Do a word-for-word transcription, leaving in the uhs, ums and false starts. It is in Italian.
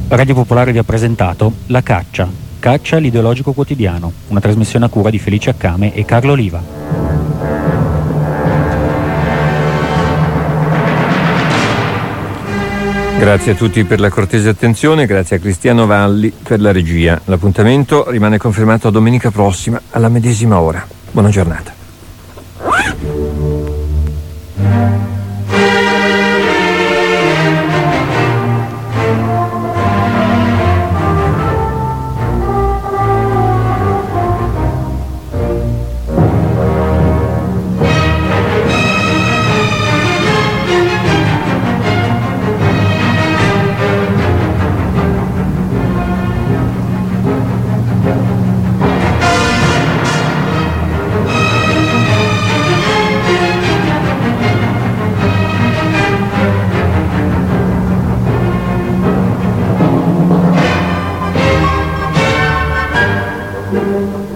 Radio Popolare vi ha presentato La Caccia, Caccia l'ideologico quotidiano, una trasmissione a cura di Felice Accame e Carlo Oliva. Grazie a tutti per la cortese attenzione, grazie a Cristiano Valli per la regia. L'appuntamento rimane confermato a domenica prossima alla medesima ora. Buona giornata. Thank you.